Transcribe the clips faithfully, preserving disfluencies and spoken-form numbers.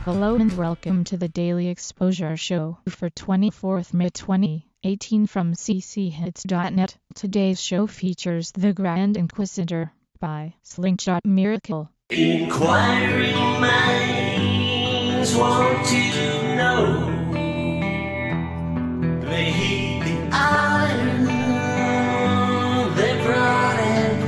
Hello and welcome to the Daily Exposure Show for twenty-fourth May twenty eighteen from c c hits dot net. Today's show features The Grand Inquisitor by Slingshot Miracle. Inquiring minds want to know. They hate the iron they brought and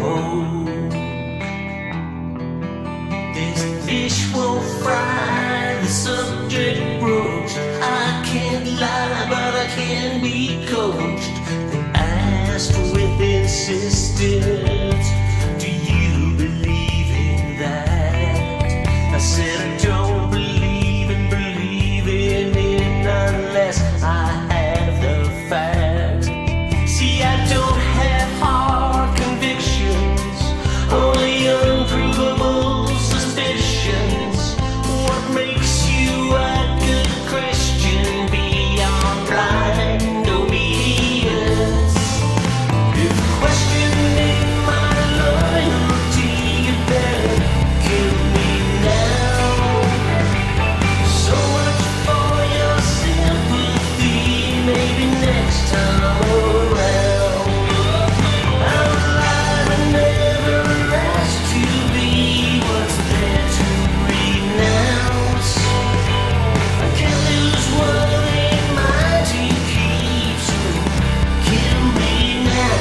pulled. This fish will fry, the subject broached. I can't lie, but I can be coached. They asked with insistence, do you believe in that? I said I don't believe in believing in unless I have the facts. See, I don't have hard convictions, only unprovable suspicions. What makes you a good Christian beyond blind obedience? If questioning my loyalty, you better kill me now. So much for your sympathy, maybe next time around. I'm alive and never asked to be what's there to renounce. I can't lose what ain't mine to keep, so kill me now.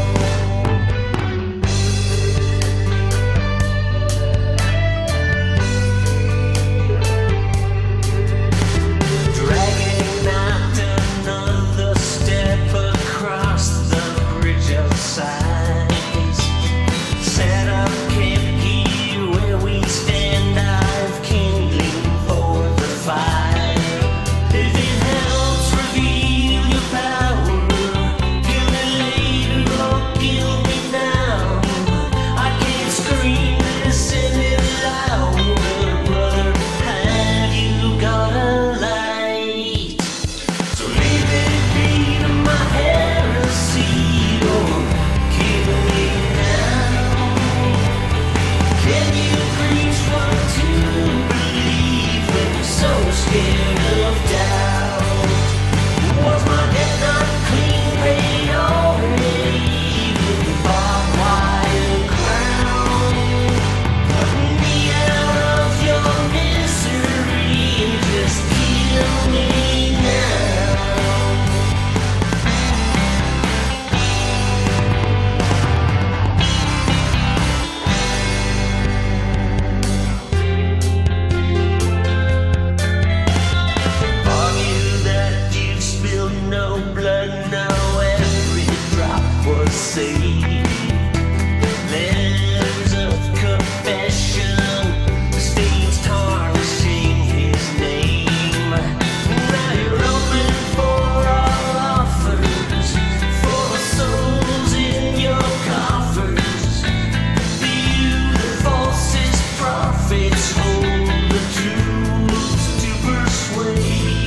Dragging out another step across the bridge of sighs. Set up camp here where we stand, I've kindling for the fire. If it helps reveal your power, kill me later or kill me now. I can't scream this any louder, brother. Have you got a light? So leave it be to my heresy or kill me now. Can you preach what to believe when you're so scared of doubt? Was my debt not clean paid already with the barbed wire crown? Put me out of your misery and just kill me now. Argue that you spilled no blood, no, every drop was saved. Letters of confession, stains tarnishing his name. Now you're open for all offers, for the souls in your coffers. You, the falsest prophets, hold the truths to persuade.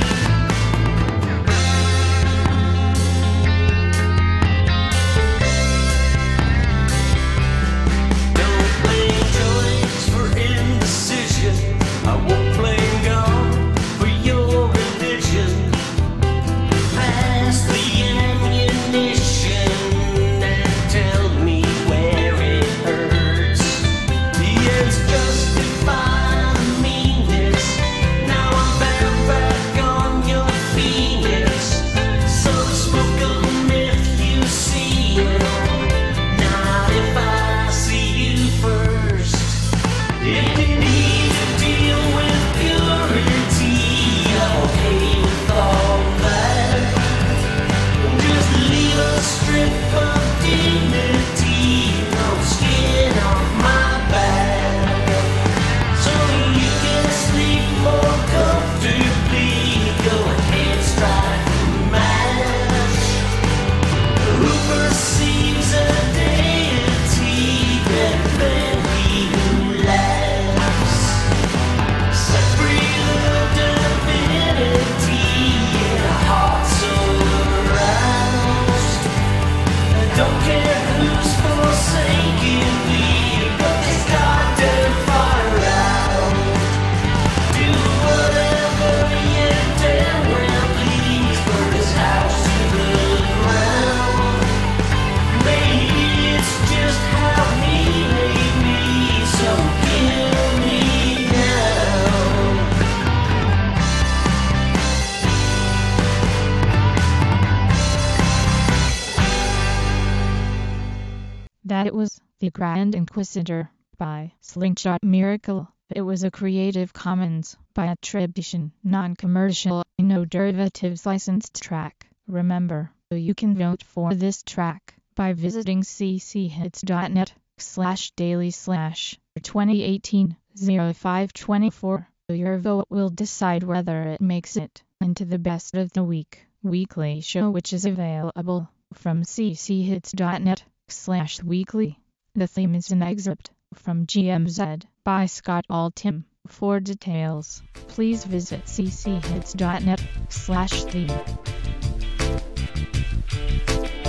That was The Grand Inquisitor by Slingshot Miracle. It was a Creative Commons by attribution, non-commercial, no derivatives licensed track. Remember, you can vote for this track by visiting cchits.net slash daily slash 2018 05 24. Your vote will decide whether it makes it into the best of the week weekly show, which is available from cchits.net slash weekly. The theme is an excerpt from G M Z by Scott Altham. For details, please visit cchits.net slash theme.